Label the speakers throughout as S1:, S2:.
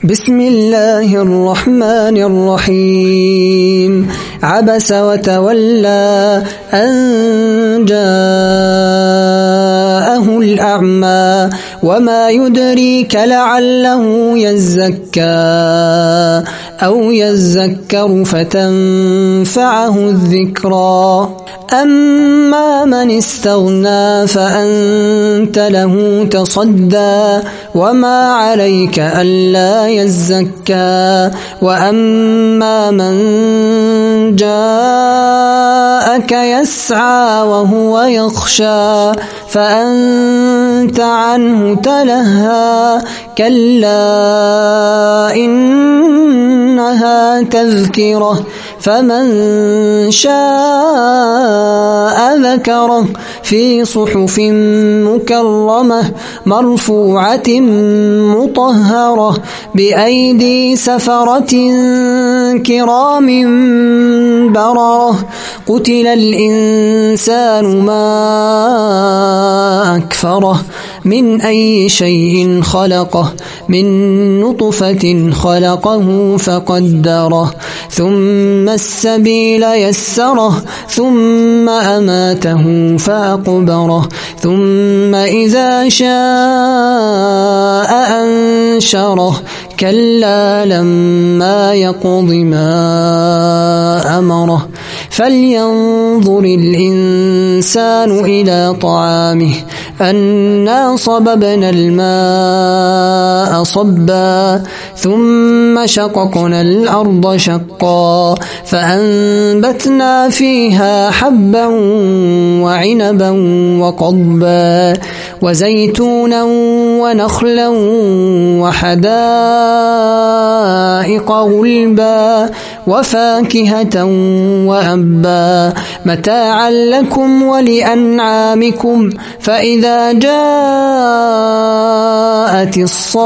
S1: بسم الله الرحمن الرحيم عبس وتولى أن جاءه الأعمى وما يدريك لعله يزكى أو يذكر فتنفعه الذكرى أما من استغنى فأنت له تصدى وما عليك ألا يزكى وأما من جاءك يسعى وهو يخشى فأنت عنه تلهى كلا إنها تذكرة فمن شاء ذكره في صحف مكرمة مرفوعة مطهرة بأيدي سفرة كرام بررة قتل الإنسان ما أكفره من أي شيء خلقه من نطفة خلقه فقدره ثم السبيل يسره ثم أماته فأقبره ثم إذا شاء أنشره كلا لما يقض ما أمره فلينظر الإنسان إلى طعامه أنا صببنا الماء صبا ثم شققنا الأرض شقا فأنبتنا فيها حبا وعنبا وقضبا وزيتونا ونخلا وحدائق غلبا وفاكهة وأبا متاعا لكم ولأنعامكم فإذا جاءت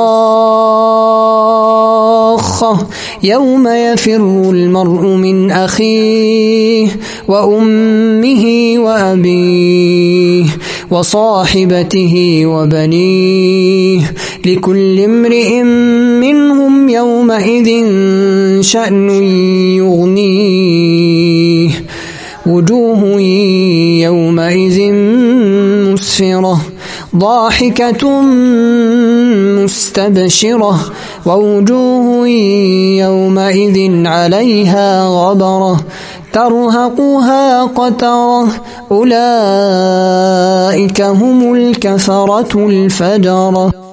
S1: الصاخة يوم يفر المرء من أخيه وأمه وأبيه وصاحبته وبنيه لكل امرئ منهم يومئذ شأن يغنيه وجوه يومئذ مسفرة ضاحكة مستبشرة ووجوه يومئذ عليها غبرة ترهقها قترة أولئك هم الكفرة الفجرة.